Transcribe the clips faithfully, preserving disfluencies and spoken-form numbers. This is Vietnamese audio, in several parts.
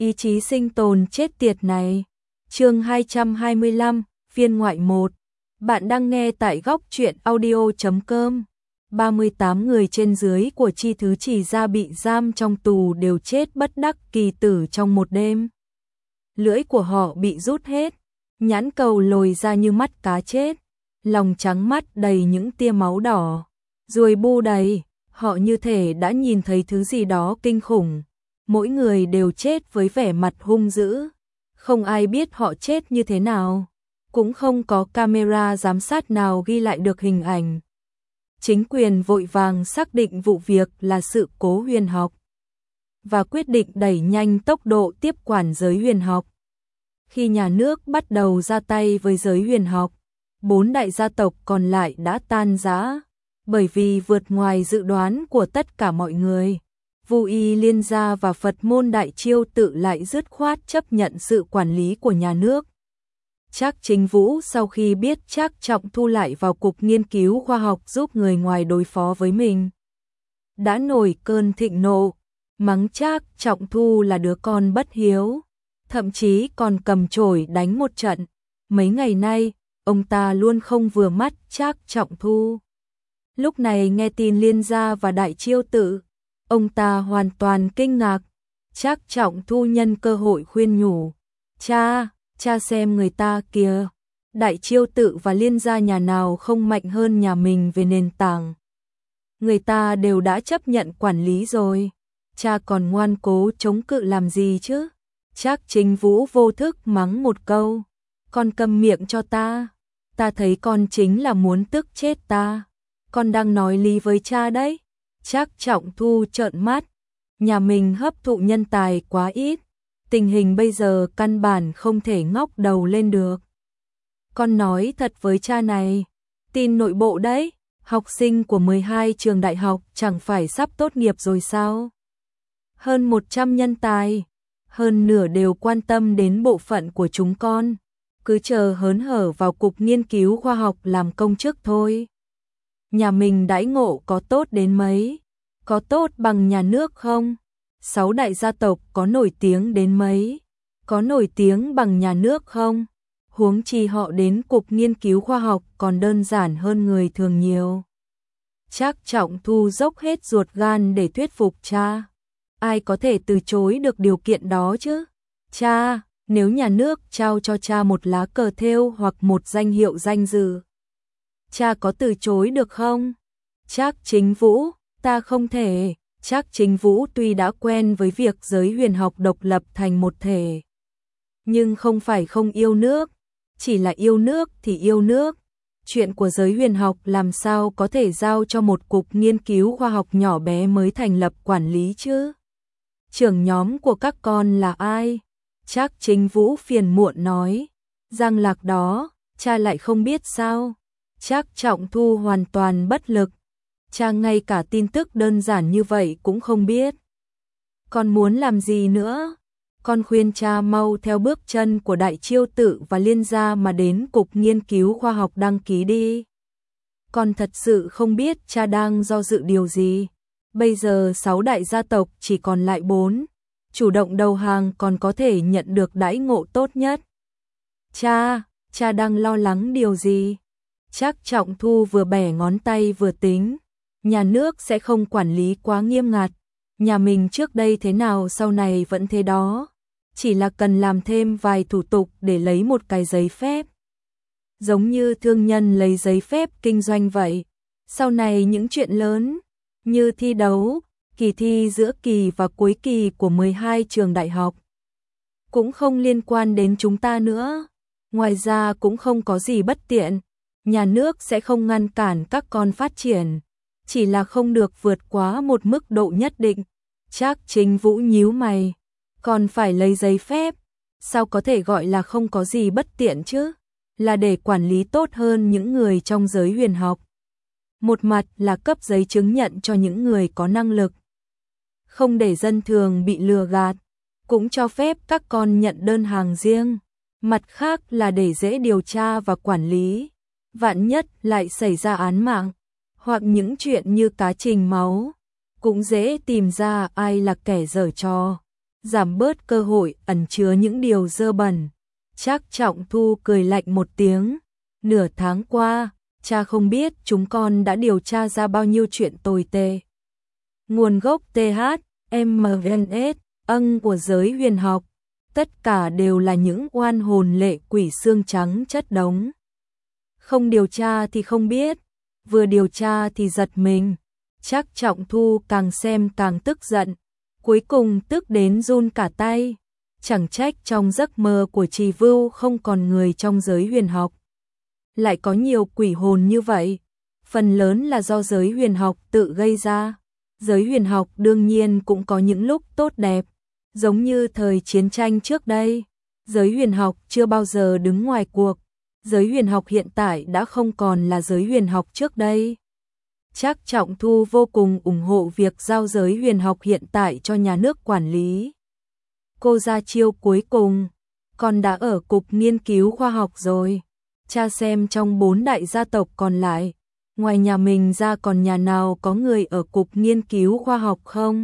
Ý chí sinh tồn chết tiệt này. Chương hai trăm hai mươi lăm, phiên ngoại một. Bạn đang nghe tại góc truyện audio chấm com. ba mươi tám người trên dưới của Chi Thứ Chỉ Gia bị giam trong tù đều chết bất đắc kỳ tử trong một đêm. Lưỡi của họ bị rút hết, nhãn cầu lồi ra như mắt cá chết, lòng trắng mắt đầy những tia máu đỏ, ruồi bu đầy, họ như thể đã nhìn thấy thứ gì đó kinh khủng. Mỗi người đều chết với vẻ mặt hung dữ, không ai biết họ chết như thế nào, cũng không có camera giám sát nào ghi lại được hình ảnh. Chính quyền vội vàng xác định vụ việc là sự cố huyền học và quyết định đẩy nhanh tốc độ tiếp quản giới huyền học. Khi nhà nước bắt đầu ra tay với giới huyền học, bốn đại gia tộc còn lại đã tan rã, bởi vì vượt ngoài dự đoán của tất cả mọi người. Vu Y Liên Gia và Phật môn Đại Chiêu Tự lại dứt khoát chấp nhận sự quản lý của nhà nước. Trác Chính Vũ sau khi biết Trác Trọng Thu lại vào cục nghiên cứu khoa học giúp người ngoài đối phó với mình, đã nổi cơn thịnh nộ, mắng Trác Trọng Thu là đứa con bất hiếu, thậm chí còn cầm chổi đánh một trận. Mấy ngày nay, ông ta luôn không vừa mắt Trác Trọng Thu. Lúc này nghe tin Liên Gia và Đại Chiêu Tự, ông ta hoàn toàn kinh ngạc. Trác Trọng Thu nhân cơ hội khuyên nhủ, cha, cha xem người ta kìa, Đại Chiêu Tự và Liên Gia nhà nào không mạnh hơn nhà mình về nền tảng. Người ta đều đã chấp nhận quản lý rồi, cha còn ngoan cố chống cự làm gì chứ? Trác Chính Vũ vô thức mắng một câu, con câm miệng cho ta, ta thấy con chính là muốn tức chết ta, con đang nói lý với cha đấy. Trác Trọng Thu trợn mắt, nhà mình hấp thụ nhân tài quá ít, tình hình bây giờ căn bản không thể ngóc đầu lên được. Con nói thật với cha này, tin nội bộ đấy, học sinh của mười hai trường đại học chẳng phải sắp tốt nghiệp rồi sao? Hơn một trăm nhân tài, hơn nửa đều quan tâm đến bộ phận của chúng con, cứ chờ hớn hở vào cục nghiên cứu khoa học làm công chức thôi. Nhà mình đãi ngộ có tốt đến mấy? Có tốt bằng nhà nước không? Sáu đại gia tộc có nổi tiếng đến mấy? Có nổi tiếng bằng nhà nước không? Huống chi họ đến cục nghiên cứu khoa học còn đơn giản hơn người thường nhiều. Trác Trọng Thu dốc hết ruột gan để thuyết phục cha. Ai có thể từ chối được điều kiện đó chứ? Cha, nếu nhà nước trao cho cha một lá cờ thêu hoặc một danh hiệu danh dự, cha có từ chối được không? Trác Chính Vũ, ta không thể. Trác Chính Vũ tuy đã quen với việc giới huyền học độc lập thành một thể, nhưng không phải không yêu nước, chỉ là yêu nước thì yêu nước. Chuyện của giới huyền học làm sao có thể giao cho một cục nghiên cứu khoa học nhỏ bé mới thành lập quản lý chứ? Trưởng nhóm của các con là ai? Trác Chính Vũ phiền muộn nói. Giang Lạc đó, cha lại không biết sao? Trác Trọng Thu hoàn toàn bất lực. Cha ngay cả tin tức đơn giản như vậy cũng không biết. Con muốn làm gì nữa? Con khuyên cha mau theo bước chân của Đại Chiêu Tự và Liên Gia mà đến cục nghiên cứu khoa học đăng ký đi. Con thật sự không biết cha đang do dự điều gì. Bây giờ sáu đại gia tộc chỉ còn lại bốn, chủ động đầu hàng còn có thể nhận được đãi ngộ tốt nhất. Cha, cha đang lo lắng điều gì? Trác Trọng Thu vừa bẻ ngón tay vừa tính, nhà nước sẽ không quản lý quá nghiêm ngặt, nhà mình trước đây thế nào sau này vẫn thế đó, chỉ là cần làm thêm vài thủ tục để lấy một cái giấy phép. Giống như thương nhân lấy giấy phép kinh doanh vậy, sau này những chuyện lớn như thi đấu, kỳ thi giữa kỳ và cuối kỳ của mười hai trường đại học cũng không liên quan đến chúng ta nữa. Ngoài ra cũng không có gì bất tiện, nhà nước sẽ không ngăn cản các con phát triển, chỉ là không được vượt quá một mức độ nhất định. Trác Chính Vũ nhíu mày, còn phải lấy giấy phép, sao có thể gọi là không có gì bất tiện chứ? Là để quản lý tốt hơn những người trong giới huyền học. Một mặt là cấp giấy chứng nhận cho những người có năng lực, không để dân thường bị lừa gạt, cũng cho phép các con nhận đơn hàng riêng. Mặt khác là để dễ điều tra và quản lý, vạn nhất lại xảy ra án mạng, hoặc những chuyện như cá trình máu, cũng dễ tìm ra ai là kẻ giở trò. giảm bớt cơ hội ẩn chứa những điều dơ bẩn. Trác Trọng Thu cười lạnh một tiếng, nửa tháng qua, cha không biết chúng con đã điều tra ra bao nhiêu chuyện tồi tệ. Nguồn gốc tê hát, em en ét, âng của giới huyền học, tất cả đều là những oan hồn lệ quỷ xương trắng chất đống. Không điều tra thì không biết, vừa điều tra thì giật mình. Trác Trọng Thu càng xem càng tức giận, cuối cùng tức đến run cả tay. Chẳng trách trong giấc mơ của Trì Vưu không còn người trong giới huyền học. Lại có nhiều quỷ hồn như vậy, phần lớn là do giới huyền học tự gây ra. Giới huyền học đương nhiên cũng có những lúc tốt đẹp, giống như thời chiến tranh trước đây. Giới huyền học chưa bao giờ đứng ngoài cuộc, giới huyền học hiện tại đã không còn là giới huyền học trước đây. Trác Trọng Thu vô cùng ủng hộ việc giao giới huyền học hiện tại cho nhà nước quản lý. Cô ra chiêu cuối cùng, con đã ở cục nghiên cứu khoa học rồi. Cha xem trong bốn đại gia tộc còn lại, ngoài nhà mình ra còn nhà nào có người ở cục nghiên cứu khoa học không?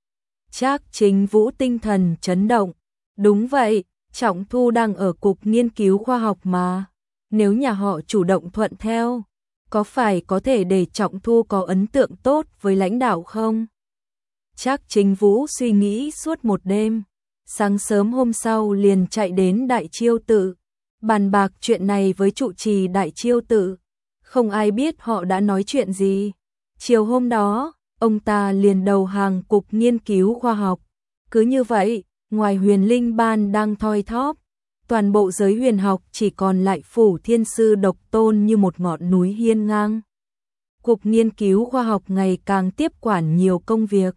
Trác Chính Vũ tinh thần chấn động. Đúng vậy, Trọng Thu đang ở cục nghiên cứu khoa học mà. Nếu nhà họ chủ động thuận theo, có phải có thể để Trọng Thu có ấn tượng tốt với lãnh đạo không? Trác Chính Vũ suy nghĩ suốt một đêm. Sáng sớm hôm sau liền chạy đến Đại Chiêu Tự, bàn bạc chuyện này với trụ trì Đại Chiêu Tự. Không ai biết họ đã nói chuyện gì. Chiều hôm đó, ông ta liền đầu hàng cục nghiên cứu khoa học. Cứ như vậy, ngoài Huyền Linh Ban đang thoi thóp, toàn bộ giới huyền học chỉ còn lại Phủ Thiên Sư độc tôn như một ngọn núi hiên ngang. Cục nghiên cứu khoa học ngày càng tiếp quản nhiều công việc.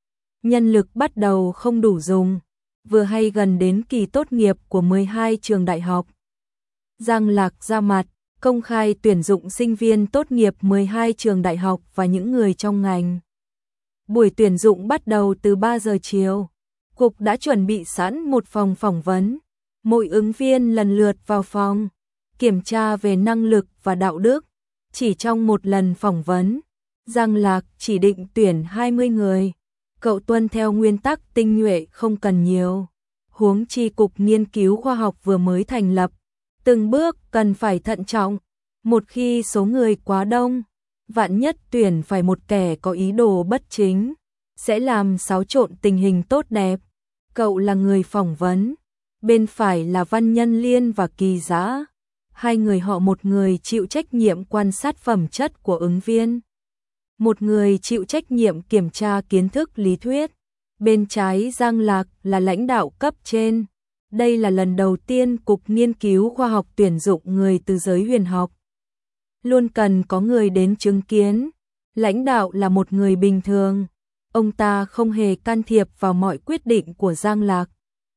Nhân lực bắt đầu không đủ dùng, vừa hay gần đến kỳ tốt nghiệp của mười hai trường đại học. Giang Lạc ra mặt, công khai tuyển dụng sinh viên tốt nghiệp mười hai trường đại học và những người trong ngành. Buổi tuyển dụng bắt đầu từ ba giờ chiều. Cục đã chuẩn bị sẵn một phòng phỏng vấn. Mỗi ứng viên lần lượt vào phòng, kiểm tra về năng lực và đạo đức. Chỉ trong một lần phỏng vấn, Giang Lạc chỉ định tuyển hai mươi người. Cậu tuân theo nguyên tắc tinh nhuệ không cần nhiều. Huống chi cục nghiên cứu khoa học vừa mới thành lập, từng bước cần phải thận trọng. Một khi số người quá đông, vạn nhất tuyển phải một kẻ có ý đồ bất chính, sẽ làm xáo trộn tình hình tốt đẹp. Cậu là người phỏng vấn, bên phải là Văn Nhân Liên và Kỳ Dã. Hai người họ một người chịu trách nhiệm quan sát phẩm chất của ứng viên, một người chịu trách nhiệm kiểm tra kiến thức lý thuyết. Bên trái Giang Lạc là lãnh đạo cấp trên. Đây là lần đầu tiên Cục Nghiên cứu Khoa học tuyển dụng người từ giới huyền học. Luôn cần có người đến chứng kiến. Lãnh đạo là một người bình thường. Ông ta không hề can thiệp vào mọi quyết định của Giang Lạc.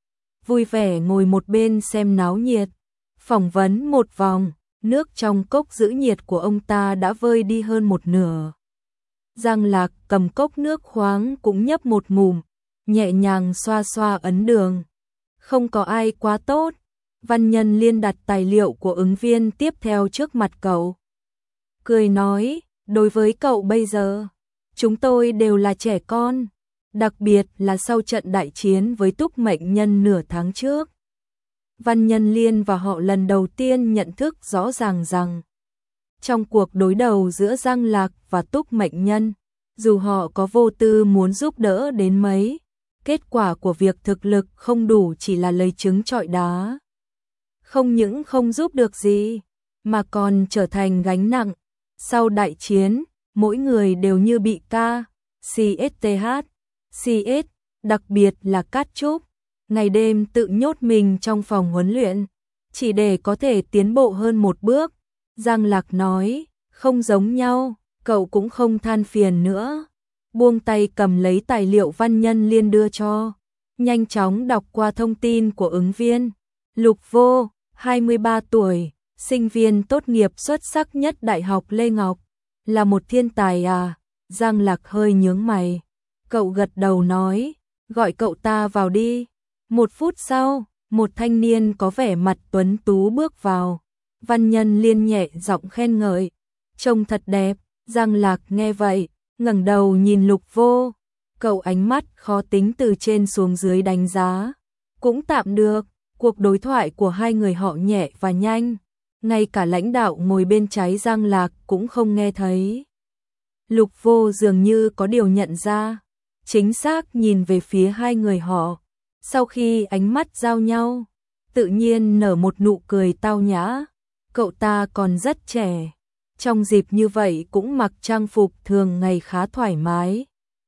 Vui vẻ ngồi một bên xem náo nhiệt. Phỏng vấn một vòng, nước trong cốc giữ nhiệt của ông ta đã vơi đi hơn một nửa. Giang Lạc cầm cốc nước khoáng cũng nhấp một ngụm, nhẹ nhàng xoa xoa ấn đường. Không có ai quá tốt. Văn Nhân Liên đặt tài liệu của ứng viên tiếp theo trước mặt cậu. Cười nói, đối với cậu bây giờ, chúng tôi đều là trẻ con, đặc biệt là sau trận đại chiến với Túc Mệnh Nhân nửa tháng trước. Văn Nhân Liên và họ lần đầu tiên nhận thức rõ ràng rằng, trong cuộc đối đầu giữa Giang Lạc và Túc Mệnh Nhân, dù họ có vô tư muốn giúp đỡ đến mấy, kết quả của việc thực lực không đủ chỉ là lấy trứng trọi đá. Không những không giúp được gì, mà còn trở thành gánh nặng. Sau đại chiến, mỗi người đều như bị ca, xê ét tê hát, xê ét, đặc biệt là Cát Trúc, ngày đêm tự nhốt mình trong phòng huấn luyện, chỉ để có thể tiến bộ hơn một bước. Giang Lạc nói, không giống nhau, cậu cũng không than phiền nữa. Buông tay cầm lấy tài liệu Văn Nhân Liên đưa cho, nhanh chóng đọc qua thông tin của ứng viên. Lục Vô, hai mươi ba tuổi, sinh viên tốt nghiệp xuất sắc nhất Đại học Lê Ngọc, là một thiên tài à? Giang Lạc hơi nhướng mày. Cậu gật đầu nói, gọi cậu ta vào đi. Một phút sau, một thanh niên có vẻ mặt tuấn tú bước vào. Văn Nhân Liên nhẹ giọng khen ngợi, trông thật đẹp. Giang Lạc nghe vậy, ngẩng đầu nhìn Lục Vô. Cậu ánh mắt khó tính từ trên xuống dưới đánh giá. Cũng tạm được, cuộc đối thoại của hai người họ nhẹ và nhanh. Ngay cả lãnh đạo ngồi bên trái Giang Lạc cũng không nghe thấy. Lục Vô dường như có điều nhận ra, chính xác nhìn về phía hai người họ. Sau khi ánh mắt giao nhau, tự nhiên nở một nụ cười tao nhã. Cậu ta còn rất trẻ, trong dịp như vậy cũng mặc trang phục thường ngày khá thoải mái.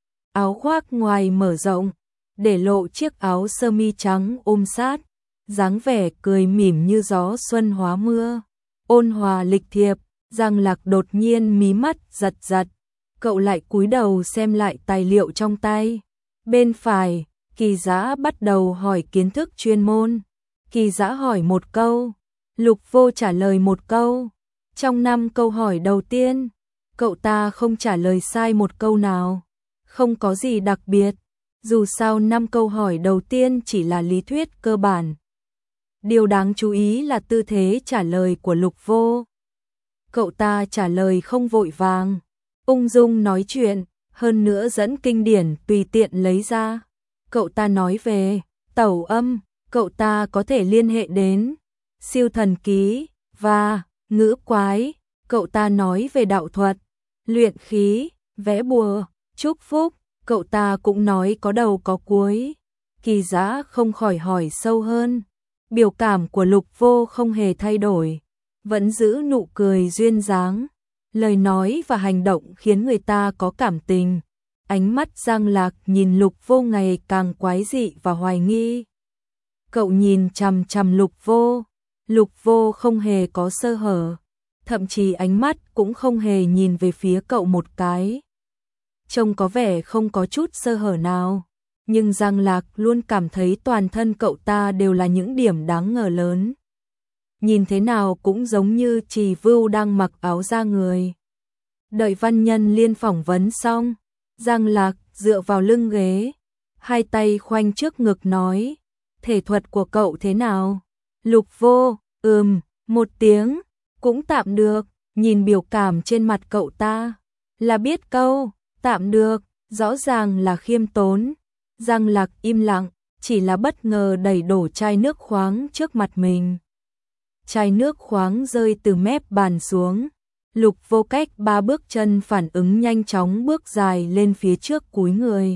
Áo khoác ngoài mở rộng, để lộ chiếc áo sơ mi trắng ôm sát, dáng vẻ cười mỉm như gió xuân hóa mưa, ôn hòa lịch thiệp. Giang Lạc đột nhiên mí mắt giật giật, cậu lại cúi đầu xem lại tài liệu trong tay. Bên phải, Kỳ Dã bắt đầu hỏi kiến thức chuyên môn. Kỳ Dã hỏi một câu, Lục Vô trả lời một câu. Trong năm câu hỏi đầu tiên, cậu ta không trả lời sai một câu nào. Không có gì đặc biệt, dù sao năm câu hỏi đầu tiên chỉ là lý thuyết cơ bản. Điều đáng chú ý là tư thế trả lời của Lục Vô. Cậu ta trả lời không vội vàng, ung dung nói chuyện, hơn nữa dẫn kinh điển tùy tiện lấy ra. Cậu ta nói về tẩu âm, cậu ta có thể liên hệ đến siêu thần ký và ngữ quái. Cậu ta nói về đạo thuật, luyện khí, vẽ bùa, chúc phúc. Cậu ta cũng nói có đầu có cuối. Kỳ Dã không khỏi hỏi sâu hơn. Biểu cảm của Lục Vô không hề thay đổi, vẫn giữ nụ cười duyên dáng. Lời nói và hành động khiến người ta có cảm tình. Ánh mắt Giang Lạc nhìn Lục Vô ngày càng quái dị và hoài nghi. Cậu nhìn chằm chằm Lục Vô, Lục Vô không hề có sơ hở, thậm chí ánh mắt cũng không hề nhìn về phía cậu một cái. Trông có vẻ không có chút sơ hở nào, nhưng Giang Lạc luôn cảm thấy toàn thân cậu ta đều là những điểm đáng ngờ lớn. Nhìn thế nào cũng giống như Trì Vưu đang mặc áo da người. Đợi Văn Nhân Liên phỏng vấn xong, Giang Lạc dựa vào lưng ghế, hai tay khoanh trước ngực nói, thể thuật của cậu thế nào? Lục Vô, ừm, một tiếng, cũng tạm được. Nhìn biểu cảm trên mặt cậu ta, là biết câu tạm được, rõ ràng là khiêm tốn. Giang Lạc im lặng, chỉ là bất ngờ đẩy đổ chai nước khoáng trước mặt mình. Chai nước khoáng rơi từ mép bàn xuống. Lục Vô cách ba bước chân phản ứng nhanh chóng bước dài lên phía trước cúi người,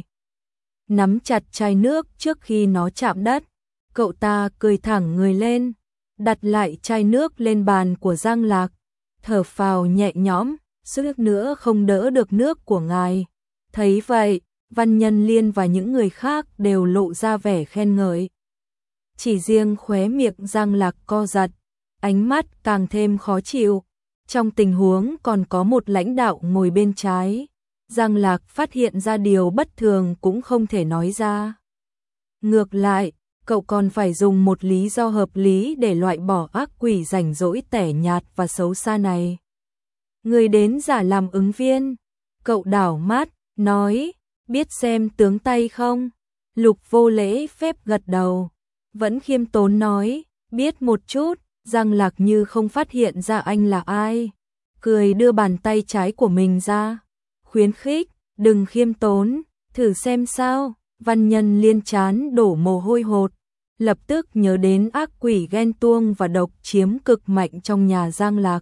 nắm chặt chai nước trước khi nó chạm đất. Cậu ta cười thẳng người lên, đặt lại chai nước lên bàn của Giang Lạc, thở phào nhẹ nhõm, suýt nữa không đỡ được nước của ngài. Thấy vậy, Văn Nhân Liên và những người khác đều lộ ra vẻ khen ngợi. Chỉ riêng khóe miệng Giang Lạc co giật, ánh mắt càng thêm khó chịu. Trong tình huống còn có một lãnh đạo ngồi bên trái, Giang Lạc phát hiện ra điều bất thường cũng không thể nói ra. Ngược lại, cậu còn phải dùng một lý do hợp lý để loại bỏ ác quỷ rảnh rỗi tẻ nhạt và xấu xa này. Người đến giả làm ứng viên. Cậu đảo mắt, nói, biết xem tướng tay không? Lục Vô lễ phép gật đầu, vẫn khiêm tốn nói, biết một chút. Giang Lạc như không phát hiện ra anh là ai, cười đưa bàn tay trái của mình ra, khuyến khích, đừng khiêm tốn, thử xem sao. Văn Nhân Liên chán đổ mồ hôi hột, lập tức nhớ đến ác quỷ ghen tuông và độc chiếm cực mạnh trong nhà Giang Lạc,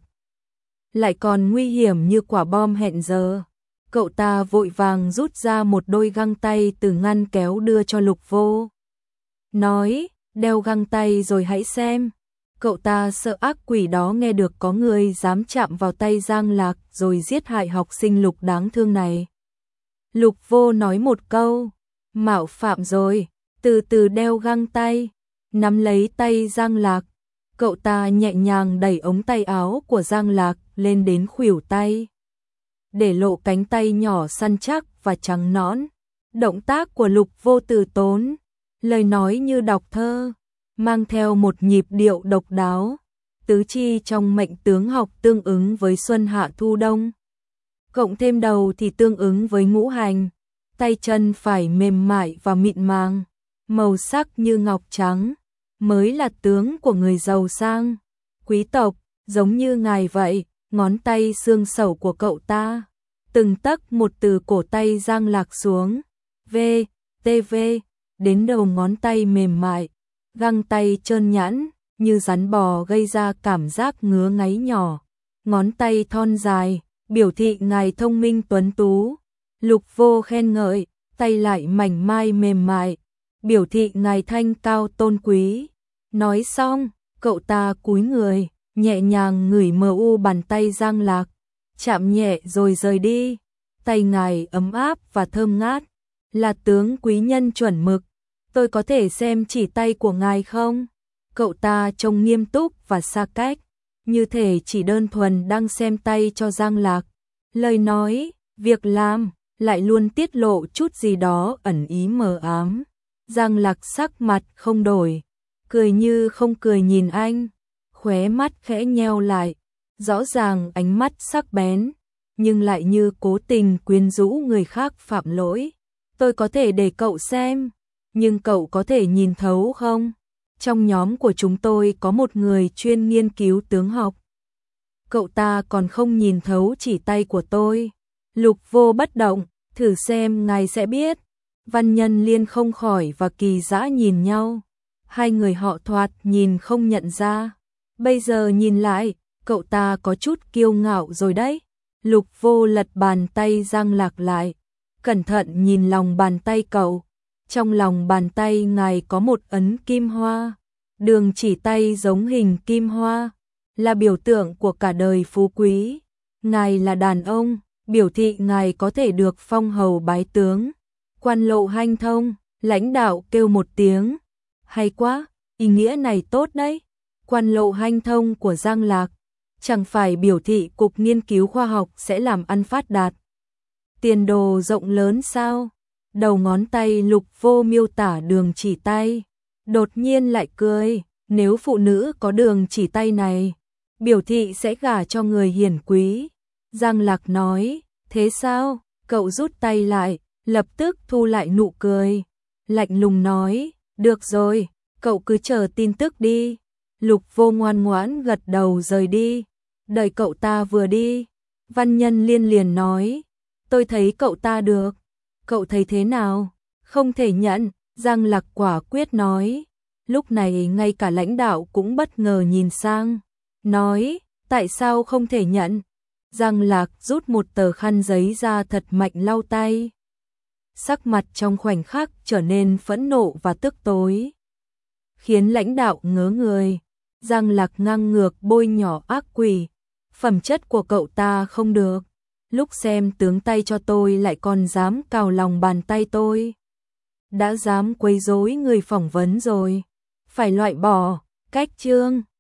lại còn nguy hiểm như quả bom hẹn giờ. Cậu ta vội vàng rút ra một đôi găng tay từ ngăn kéo đưa cho Lục Vô, nói, đeo găng tay rồi hãy xem. Cậu ta sợ ác quỷ đó nghe được có người dám chạm vào tay Giang Lạc rồi giết hại học sinh Lục đáng thương này. Lục Vô nói một câu, mạo phạm rồi, từ từ đeo găng tay, nắm lấy tay Giang Lạc. Cậu ta nhẹ nhàng đẩy ống tay áo của Giang Lạc lên đến khuỷu tay, để lộ cánh tay nhỏ săn chắc và trắng nõn. Động tác của Lục Vô từ tốn, lời nói như đọc thơ, mang theo một nhịp điệu độc đáo. Tứ chi trong mệnh tướng học tương ứng với xuân hạ thu đông, cộng thêm đầu thì tương ứng với ngũ hành. Tay chân phải mềm mại và mịn màng, màu sắc như ngọc trắng, mới là tướng của người giàu sang, quý tộc, giống như ngài vậy. Ngón tay xương sẩu của cậu ta, từng tấc một từ cổ tay Giang Lạc xuống, V, T V, đến đầu ngón tay mềm mại, găng tay trơn nhẵn, như rắn bò gây ra cảm giác ngứa ngáy nhỏ. Ngón tay thon dài, biểu thị ngài thông minh tuấn tú. Lục Vô khen ngợi, tay lại mảnh mai mềm mại, biểu thị ngài thanh cao tôn quý. Nói xong, cậu ta cúi người, nhẹ nhàng ngửi mờ u bàn tay Giang Lạc, chạm nhẹ rồi rời đi. Tay ngài ấm áp và thơm ngát, là tướng quý nhân chuẩn mực. Tôi có thể xem chỉ tay của ngài không? Cậu ta trông nghiêm túc và xa cách, như thể chỉ đơn thuần đang xem tay cho Giang Lạc. Lời nói, việc làm, lại luôn tiết lộ chút gì đó ẩn ý mờ ám. Giang Lạc sắc mặt không đổi, cười như không cười nhìn anh, khóe mắt khẽ nheo lại, rõ ràng ánh mắt sắc bén, nhưng lại như cố tình quyến rũ người khác phạm lỗi. Tôi có thể để cậu xem, nhưng cậu có thể nhìn thấu không? Trong nhóm của chúng tôi có một người chuyên nghiên cứu tướng học. Cậu ta còn không nhìn thấu chỉ tay của tôi. Lục Vô bất động, thử xem ngài sẽ biết. Văn Nhân Liên không khỏi và Kỳ Dã nhìn nhau. Hai người họ thoạt nhìn không nhận ra. Bây giờ nhìn lại, cậu ta có chút kiêu ngạo rồi đấy. Lục Vô lật bàn tay Giang Lạc lại, cẩn thận nhìn lòng bàn tay cậu. Trong lòng bàn tay ngài có một ấn kim hoa, đường chỉ tay giống hình kim hoa, là biểu tượng của cả đời phú quý. Ngài là đàn ông, biểu thị ngài có thể được phong hầu bái tướng. Quan Lộ hanh thông, lãnh đạo kêu một tiếng. Hay quá, ý nghĩa này tốt đấy. Quan Lộ hanh thông của Giang Lạc, chẳng phải biểu thị cục nghiên cứu khoa học sẽ làm ăn phát đạt, tiền đồ rộng lớn sao? Đầu ngón tay Lục Vô miêu tả đường chỉ tay, đột nhiên lại cười. Nếu phụ nữ có đường chỉ tay này, biểu thị sẽ gả cho người hiển quý. Giang Lạc nói, thế sao? Cậu rút tay lại, lập tức thu lại nụ cười, lạnh lùng nói, được rồi, cậu cứ chờ tin tức đi. Lục Vô ngoan ngoãn gật đầu rời đi. Đợi cậu ta vừa đi, Văn Nhân Liên liền nói, tôi thấy cậu ta được. Cậu thấy thế nào? Không thể nhận, Giang Lạc quả quyết nói. Lúc này ngay cả lãnh đạo cũng bất ngờ nhìn sang, nói, tại sao không thể nhận? Giang Lạc rút một tờ khăn giấy ra thật mạnh lau tay. Sắc mặt trong khoảnh khắc trở nên phẫn nộ và tức tối, khiến lãnh đạo ngớ người. Giang Lạc ngang ngược bôi nhỏ ác quỷ, phẩm chất của cậu ta không được. Lúc xem tướng tay cho tôi lại còn dám cào lòng bàn tay tôi. Đã dám quấy rối người phỏng vấn rồi, phải loại bỏ. Cách chương